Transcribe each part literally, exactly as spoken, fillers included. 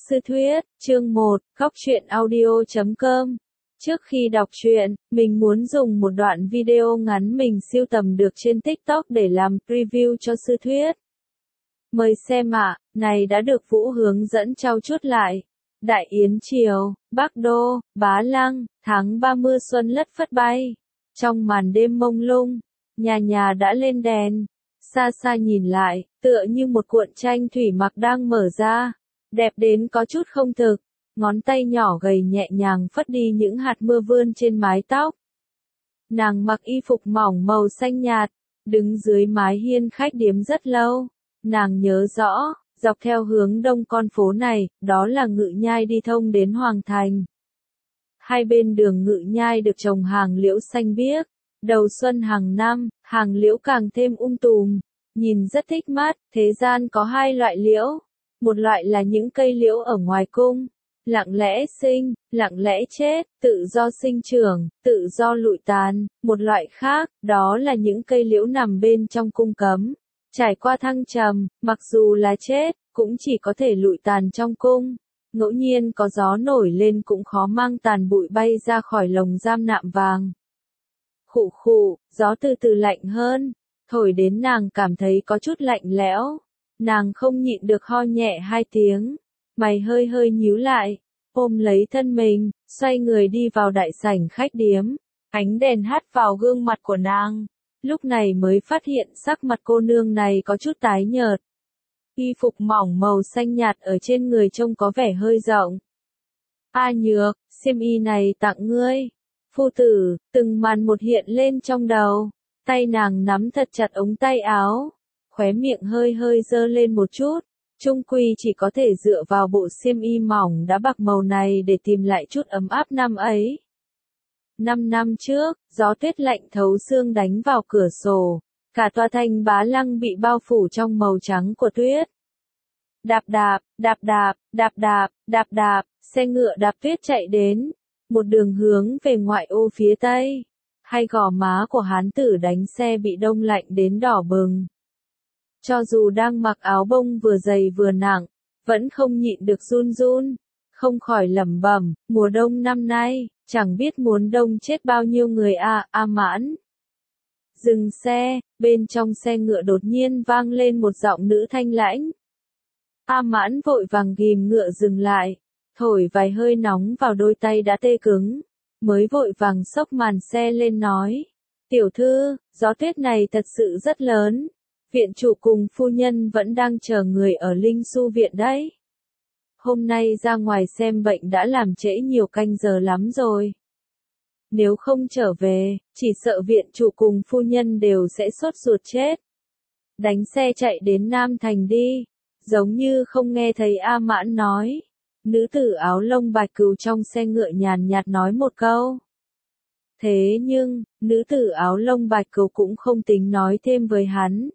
Sư Thuyết, chương một, góc truyện audio chấm com. Trước khi đọc truyện, mình muốn dùng một đoạn video ngắn mình sưu tầm được trên TikTok để làm preview cho Sư Thuyết. Mời xem ạ, này đã được Vũ hướng dẫn trau chuốt lại. Đại Yến Triều, Bắc Đô, Bá Lăng, tháng ba mưa xuân lất phất bay. Trong màn đêm mông lung, nhà nhà đã lên đèn. Xa xa nhìn lại, tựa như một cuộn tranh thủy mặc đang mở ra. Đẹp đến có chút không thực, ngón tay nhỏ gầy nhẹ nhàng phất đi những hạt mưa vươn trên mái tóc. Nàng mặc y phục mỏng màu xanh nhạt, đứng dưới mái hiên khách điếm rất lâu. Nàng nhớ rõ, dọc theo hướng đông con phố này, đó là Ngự Nhai đi thông đến Hoàng Thành. Hai bên đường Ngự Nhai được trồng hàng liễu xanh biếc. Đầu xuân hàng năm, hàng liễu càng thêm um tùm, nhìn rất thích mắt. Thế gian có hai loại liễu. Một loại là những cây liễu ở ngoài cung, lặng lẽ sinh, lặng lẽ chết, tự do sinh trưởng, tự do lụi tàn. Một loại khác, đó là những cây liễu nằm bên trong cung cấm, trải qua thăng trầm, mặc dù là chết, cũng chỉ có thể lụi tàn trong cung. Ngẫu nhiên có gió nổi lên cũng khó mang tàn bụi bay ra khỏi lồng giam nạm vàng. Khụ khụ, gió từ từ lạnh hơn, thổi đến nàng cảm thấy có chút lạnh lẽo. Nàng không nhịn được ho nhẹ hai tiếng, mày hơi hơi nhíu lại, ôm lấy thân mình, xoay người đi vào đại sảnh khách điếm. Ánh đèn hắt vào gương mặt của nàng, lúc này mới phát hiện sắc mặt cô nương này có chút tái nhợt. Y phục mỏng màu xanh nhạt ở trên người trông có vẻ hơi rộng. A Nhược, xiêm y này tặng ngươi. Phu tử, từng màn một hiện lên trong đầu, tay nàng nắm thật chặt ống tay áo. Khóe miệng hơi hơi dơ lên một chút, chung quy chỉ có thể dựa vào bộ xiêm y mỏng đã bạc màu này để tìm lại chút ấm áp năm ấy. Năm năm trước, gió tuyết lạnh thấu xương đánh vào cửa sổ, cả tòa thành Bá Lăng bị bao phủ trong màu trắng của tuyết. Đạp đạp, đạp đạp, đạp đạp, đạp đạp, xe ngựa đạp tuyết chạy đến, một đường hướng về ngoại ô phía tây. Hai gò má của hán tử đánh xe bị đông lạnh đến đỏ bừng. Cho dù đang mặc áo bông vừa dày vừa nặng, vẫn không nhịn được run run, không khỏi lẩm bẩm, mùa đông năm nay, chẳng biết muốn đông chết bao nhiêu người à, A Mãn. Dừng xe, bên trong xe ngựa đột nhiên vang lên một giọng nữ thanh lãnh. A Mãn vội vàng ghìm ngựa dừng lại, thổi vài hơi nóng vào đôi tay đã tê cứng, mới vội vàng xốc màn xe lên nói, tiểu thư, gió tuyết này thật sự rất lớn. Viện chủ cùng phu nhân vẫn đang chờ người ở Linh Su viện đấy. Hôm nay ra ngoài xem bệnh đã làm trễ nhiều canh giờ lắm rồi. Nếu không trở về, chỉ sợ viện chủ cùng phu nhân đều sẽ sốt ruột chết. Đánh xe chạy đến Nam Thành đi, giống như không nghe thấy A Mãn nói. Nữ tử áo lông bạch cừu trong xe ngựa nhàn nhạt nói một câu. Thế nhưng, nữ tử áo lông bạch cừu cũng không tính nói thêm với hắn.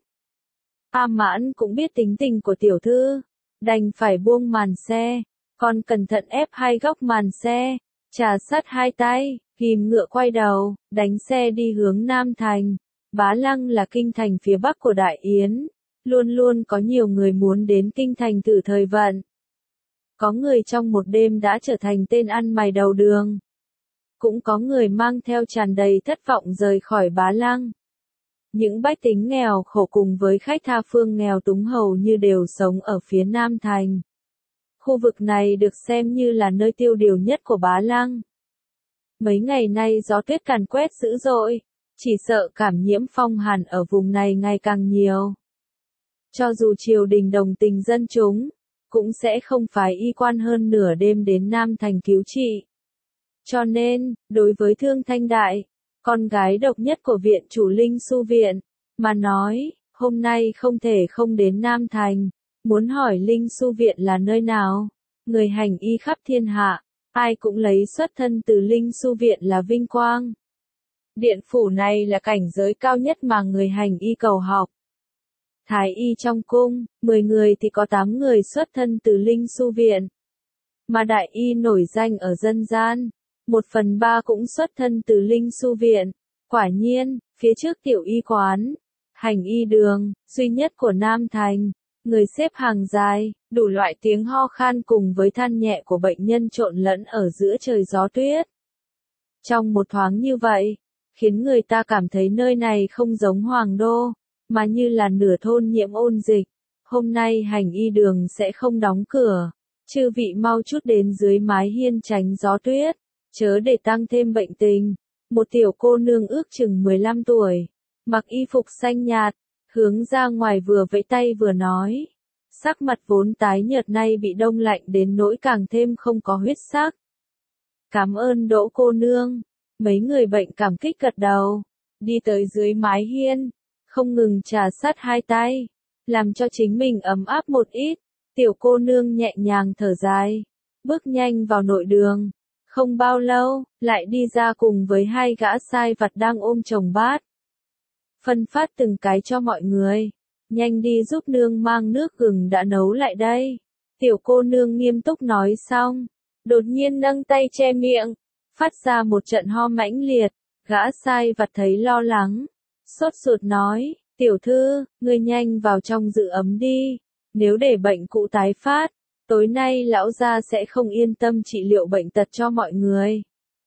A Mãn cũng biết tính tình của tiểu thư, đành phải buông màn xe, còn cẩn thận ép hai góc màn xe, trà sát hai tay, ghim ngựa quay đầu, đánh xe đi hướng Nam Thành. Bá Lăng là kinh thành phía bắc của Đại Yến, luôn luôn có nhiều người muốn đến kinh thành thử thời vận. Có người trong một đêm đã trở thành tên ăn mày đầu đường. Cũng có người mang theo tràn đầy thất vọng rời khỏi Bá Lăng. Những bách tính nghèo khổ cùng với khách tha phương nghèo túng hầu như đều sống ở phía Nam Thành. Khu vực này được xem như là nơi tiêu điều nhất của Bá Lăng. Mấy ngày nay gió tuyết càn quét dữ dội, chỉ sợ cảm nhiễm phong hàn ở vùng này ngày càng nhiều. Cho dù triều đình đồng tình dân chúng, cũng sẽ không phái y quan hơn nửa đêm đến Nam Thành cứu trị. Cho nên, đối với Thương Thanh Đại, con gái độc nhất của viện chủ Linh Su viện, mà nói, hôm nay không thể không đến Nam Thành, muốn hỏi Linh Su viện là nơi nào, người hành y khắp thiên hạ, ai cũng lấy xuất thân từ Linh Su viện là vinh quang. Điện phủ này là cảnh giới cao nhất mà người hành y cầu học. Thái y trong cung, mười người thì có tám người xuất thân từ Linh Su viện. Mà đại y nổi danh ở dân gian, một phần ba cũng xuất thân từ Linh Su viện. Quả nhiên, phía trước tiểu y quán, hành y đường, duy nhất của Nam Thành, Người xếp hàng dài, đủ loại tiếng ho khan cùng với than nhẹ của bệnh nhân trộn lẫn ở giữa trời gió tuyết. Trong một thoáng như vậy, khiến người ta cảm thấy nơi này không giống Hoàng Đô, mà như là nửa thôn nhiễm ôn dịch. Hôm nay hành y đường sẽ không đóng cửa, chư vị mau chút đến dưới mái hiên tránh gió tuyết, chớ để tăng thêm bệnh tình. Một tiểu cô nương ước chừng mười lăm tuổi, mặc y phục xanh nhạt, hướng ra ngoài vừa vẫy tay vừa nói. Sắc mặt vốn tái nhợt nay bị đông lạnh đến nỗi càng thêm không có huyết sắc. Cảm ơn Đỗ cô nương. Mấy người bệnh cảm kích gật đầu, đi tới dưới mái hiên, không ngừng trà sát hai tay, làm cho chính mình ấm áp một ít. Tiểu cô nương nhẹ nhàng thở dài, bước nhanh vào nội đường. Không bao lâu, lại đi ra cùng với hai gã sai vặt đang ôm chồng bát. Phân phát từng cái cho mọi người. Nhanh đi giúp nương mang nước gừng đã nấu lại đây. Tiểu cô nương nghiêm túc nói xong, đột nhiên nâng tay che miệng, phát ra một trận ho mãnh liệt. Gã sai vặt thấy lo lắng, sốt ruột nói, tiểu thư, ngươi nhanh vào trong giữ ấm đi. Nếu để bệnh cũ tái phát, tối nay lão gia sẽ không yên tâm trị liệu bệnh tật cho mọi người.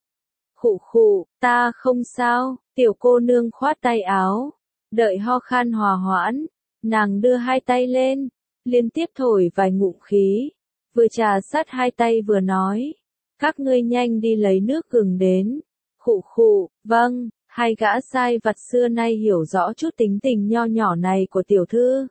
Khụ khụ, ta không sao, tiểu cô nương khoát tay áo, đợi ho khan hòa hoãn, nàng đưa hai tay lên, liên tiếp thổi vài ngụm khí, vừa trà sát hai tay vừa nói, các ngươi nhanh đi lấy nước gừng đến. Khụ khụ, vâng, hai gã sai vặt xưa nay hiểu rõ chút tính tình nho nhỏ này của tiểu thư.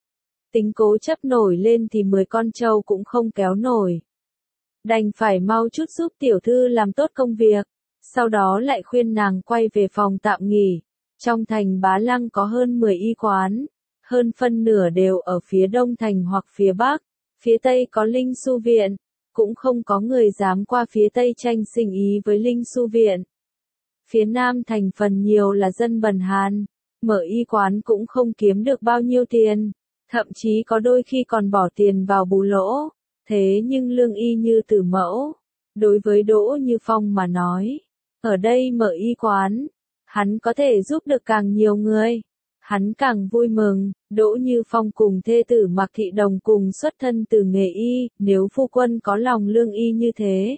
Tính cố chấp nổi lên thì mười con trâu cũng không kéo nổi. Đành phải mau chút giúp tiểu thư làm tốt công việc, sau đó lại khuyên nàng quay về phòng tạm nghỉ. Trong thành Bá Lăng có hơn mười y quán, hơn phân nửa đều ở phía đông thành hoặc phía bắc, phía tây có Linh Su Viện, cũng không có người dám qua phía tây tranh sinh ý với Linh Su Viện. Phía nam thành phần nhiều là dân bần hàn, mở y quán cũng không kiếm được bao nhiêu tiền. Thậm chí có đôi khi còn bỏ tiền vào bù lỗ, thế nhưng lương y như Tử Mẫu. Đối với Đỗ Như Phong mà nói, ở đây mở y quán, hắn có thể giúp được càng nhiều người. Hắn càng vui mừng. Đỗ Như Phong cùng thê tử Mạc Thị Đồng cùng xuất thân từ nghề y, nếu phu quân có lòng lương y như thế,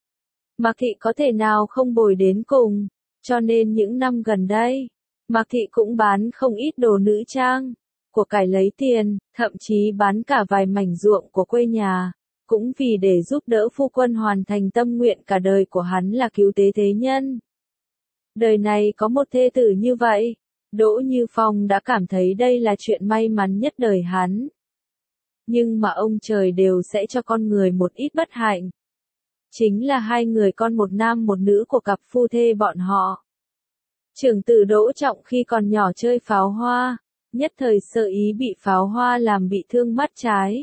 Mạc Thị có thể nào không bồi đến cùng. Cho nên những năm gần đây, Mạc Thị cũng bán không ít đồ nữ trang, của cải lấy tiền, thậm chí bán cả vài mảnh ruộng của quê nhà, cũng vì để giúp đỡ phu quân hoàn thành tâm nguyện cả đời của hắn là cứu tế thế nhân. Đời này có một thê tử như vậy, Đỗ Như Phong đã cảm thấy đây là chuyện may mắn nhất đời hắn. Nhưng mà ông trời đều sẽ cho con người một ít bất hạnh. Chính là hai người con một nam một nữ của cặp phu thê bọn họ. Trưởng tử Đỗ Trọng khi còn nhỏ chơi pháo hoa, nhất thời sơ ý bị pháo hoa làm bị thương mắt trái.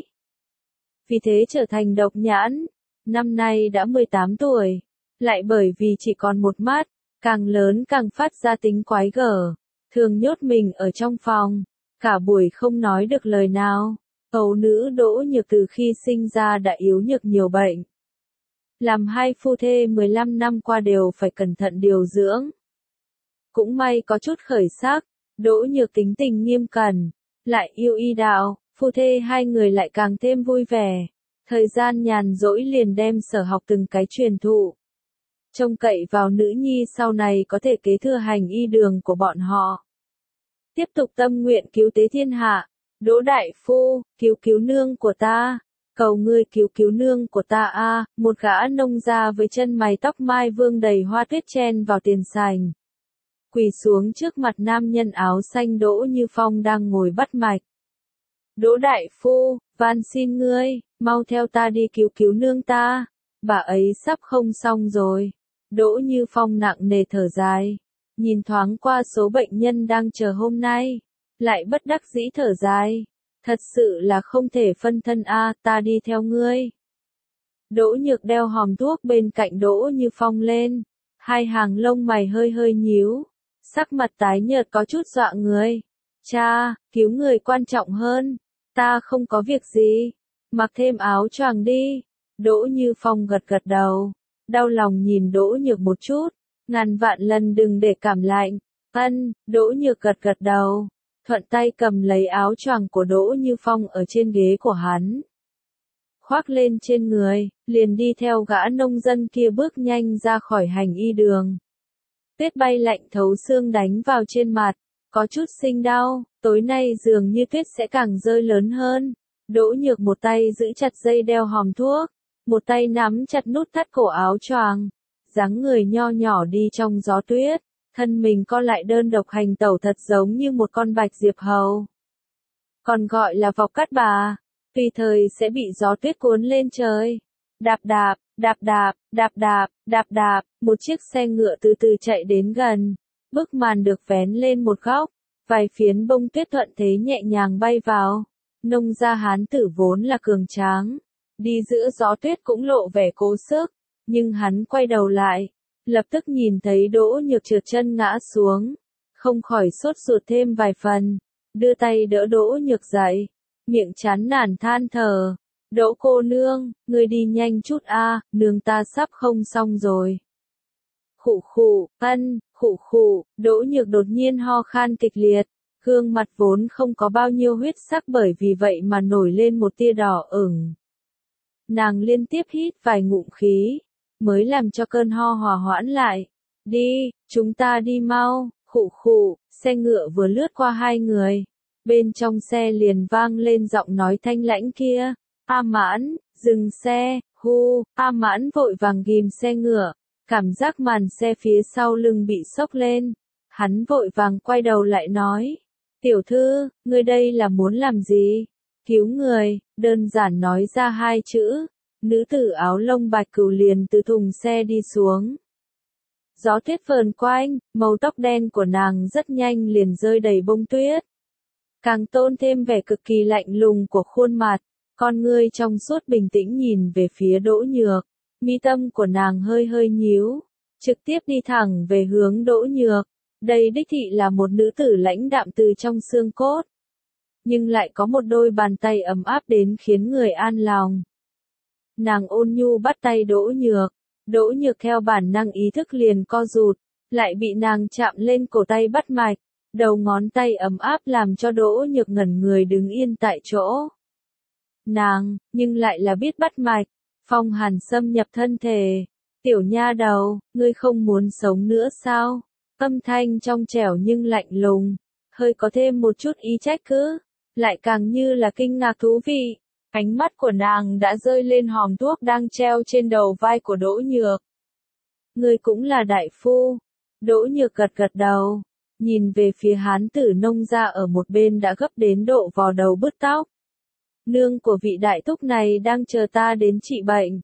Vì thế trở thành độc nhãn, năm nay đã mười tám tuổi, lại bởi vì chỉ còn một mắt, càng lớn càng phát ra tính quái gở, thường nhốt mình ở trong phòng, cả buổi không nói được lời nào. Ấu nữ Đỗ Nhược từ khi sinh ra đã yếu nhược nhiều bệnh. Làm hai phu thê mười lăm năm qua đều phải cẩn thận điều dưỡng. Cũng may có chút khởi sắc, Đỗ Nhược tính tình nghiêm cẩn, lại yêu y đạo, phu thê hai người lại càng thêm vui vẻ. Thời gian nhàn rỗi liền đem sở học từng cái truyền thụ. Trông cậy vào nữ nhi sau này có thể kế thừa hành y đường của bọn họ. Tiếp tục tâm nguyện cứu tế thiên hạ. Đỗ đại phu, cứu cứu nương của ta. Cầu ngươi cứu cứu nương của ta a. Một gã nông gia với chân mày tóc mai vương đầy hoa tuyết chen vào tiền sảnh. Quỳ xuống trước mặt nam nhân áo xanh Đỗ Như Phong đang ngồi bắt mạch. Đỗ đại phu, van xin ngươi, mau theo ta đi cứu cứu nương ta. Bà ấy sắp không xong rồi. Đỗ Như Phong nặng nề thở dài. Nhìn thoáng qua số bệnh nhân đang chờ hôm nay. Lại bất đắc dĩ thở dài. Thật sự là không thể phân thân a, ta đi theo ngươi. Đỗ Nhược đeo hòm thuốc bên cạnh Đỗ Như Phong lên. Hai hàng lông mày hơi hơi nhíu. Sắc mặt tái nhợt có chút dọa người. Cha, cứu người quan trọng hơn. Ta không có việc gì. Mặc thêm áo choàng đi. Đỗ Như Phong gật gật đầu. Đau lòng nhìn Đỗ Nhược một chút. Ngàn vạn lần đừng để cảm lạnh. Ân, Đỗ Nhược gật gật đầu. thuận tay cầm lấy áo choàng của Đỗ Như Phong ở trên ghế của hắn. Khoác lên trên người, liền đi theo gã nông dân kia bước nhanh ra khỏi hành y đường. Tuyết bay lạnh thấu xương đánh vào trên mặt, có chút sinh đau, tối nay dường như tuyết sẽ càng rơi lớn hơn. Đỗ Nhược một tay giữ chặt dây đeo hòm thuốc, một tay nắm chặt nút thắt cổ áo choàng, dáng người nho nhỏ đi trong gió tuyết, thân mình co lại đơn độc hành tẩu thật giống như một con bạch diệp hầu. Còn gọi là vọc cát bà, tùy thời sẽ bị gió tuyết cuốn lên trời. Đạp đạp, đạp đạp, đạp đạp, đạp đạp, một chiếc xe ngựa từ từ chạy đến gần, bức màn được vén lên một góc, vài phiến bông tuyết thuận thế nhẹ nhàng bay vào. Nông gia hán tử vốn là cường tráng, đi giữa gió tuyết cũng lộ vẻ cố sức, nhưng hắn quay đầu lại, lập tức nhìn thấy Đỗ Nhược trượt chân ngã xuống, không khỏi sốt ruột thêm vài phần, đưa tay đỡ Đỗ Nhược dậy, miệng chán nản than thở, Đỗ cô nương, ngươi đi nhanh chút a, nương ta sắp không xong rồi. Khụ khụ, ân, khụ khụ, Đỗ Nhược đột nhiên ho khan kịch liệt, gương mặt vốn không có bao nhiêu huyết sắc bởi vì vậy mà nổi lên một tia đỏ ửng. Nàng liên tiếp hít vài ngụm khí, mới làm cho cơn ho hòa hoãn lại. Đi, chúng ta đi mau, khụ khụ, xe ngựa vừa lướt qua hai người. Bên trong xe liền vang lên giọng nói thanh lãnh kia. A Mãn, dừng xe, hu, A Mãn vội vàng ghim xe ngựa, cảm giác màn xe phía sau lưng bị xốc lên. Hắn vội vàng quay đầu lại nói. Tiểu thư, ngươi đây là muốn làm gì? Cứu người, đơn giản nói ra hai chữ. Nữ tử áo lông bạch cừu liền từ thùng xe đi xuống. Gió tuyết vờn quanh, màu tóc đen của nàng rất nhanh liền rơi đầy bông tuyết. Càng tôn thêm vẻ cực kỳ lạnh lùng của khuôn mặt, con ngươi trong suốt bình tĩnh nhìn về phía Đỗ Nhược. Mi tâm của nàng hơi hơi nhíu, trực tiếp đi thẳng về hướng Đỗ Nhược. Đây đích thị là một nữ tử lãnh đạm từ trong xương cốt, nhưng lại có một đôi bàn tay ấm áp đến khiến người an lòng. Nàng ôn nhu bắt tay Đỗ Nhược, Đỗ Nhược theo bản năng ý thức liền co rụt, lại bị nàng chạm lên cổ tay bắt mạch, đầu ngón tay ấm áp làm cho Đỗ Nhược ngẩn người đứng yên tại chỗ. Nàng, nhưng lại là biết bắt mạch, phong hàn xâm nhập thân thể. Tiểu nha đầu, ngươi không muốn sống nữa sao? Âm thanh trong trẻo nhưng lạnh lùng, hơi có thêm một chút ý trách cứ, lại càng như là kinh ngạc thú vị. Ánh mắt của nàng đã rơi lên hòm thuốc đang treo trên đầu vai của Đỗ Nhược. Ngươi cũng là đại phu. Đỗ Nhược gật gật đầu, nhìn về phía hán tử nông gia ở một bên đã gấp đến độ vò đầu bứt tóc. Nương của vị đại thúc này đang chờ ta đến trị bệnh.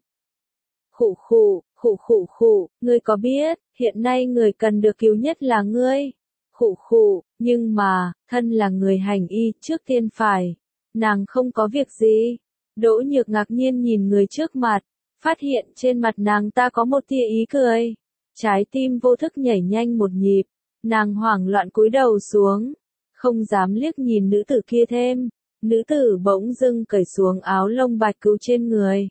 Khụ khụ, khụ khụ khụ, ngươi có biết, hiện nay người cần được cứu nhất là ngươi. Khụ khụ, nhưng mà, thân là người hành y trước tiên phải. Nàng không có việc gì. Đỗ Nhược ngạc nhiên nhìn người trước mặt, phát hiện trên mặt nàng ta có một tia ý cười. Trái tim vô thức nhảy nhanh một nhịp, nàng hoảng loạn cúi đầu xuống, không dám liếc nhìn nữ tử kia thêm. Nữ tử bỗng dưng cởi xuống áo lông bạch cừu trên người.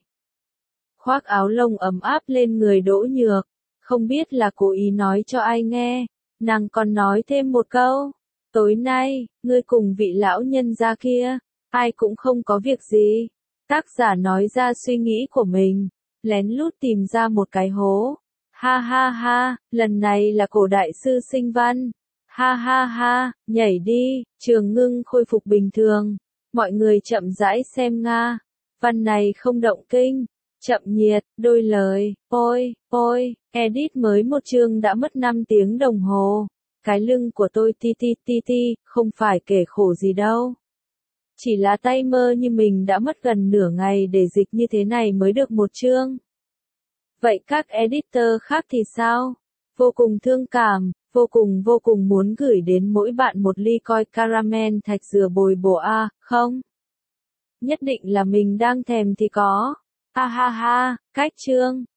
Khoác áo lông ấm áp lên người Đỗ Nhược, không biết là cố ý nói cho ai nghe, nàng còn nói thêm một câu. Tối nay, ngươi cùng vị lão nhân gia kia, ai cũng không có việc gì. Tác giả nói ra suy nghĩ của mình, lén lút tìm ra một cái hố. Ha ha ha, lần này là cổ đại sư sinh văn. Ha ha ha, nhảy đi, Trường Ngưng khôi phục bình thường. Mọi người chậm rãi xem Nga. Văn này không động kinh, chậm nhiệt, đôi lời, ôi, ôi, edit mới một chương đã mất năm tiếng đồng hồ. Cái lưng của tôi ti ti ti ti, không phải kể khổ gì đâu. Chỉ là tay mơ như mình đã mất gần nửa ngày để dịch như thế này mới được một chương. Vậy các editor khác thì sao? Vô cùng thương cảm, vô cùng vô cùng muốn gửi đến mỗi bạn một ly coi caramel thạch dừa bồi bổ a, không? Nhất định là mình đang thèm thì có. Ha ha ha, cách chương.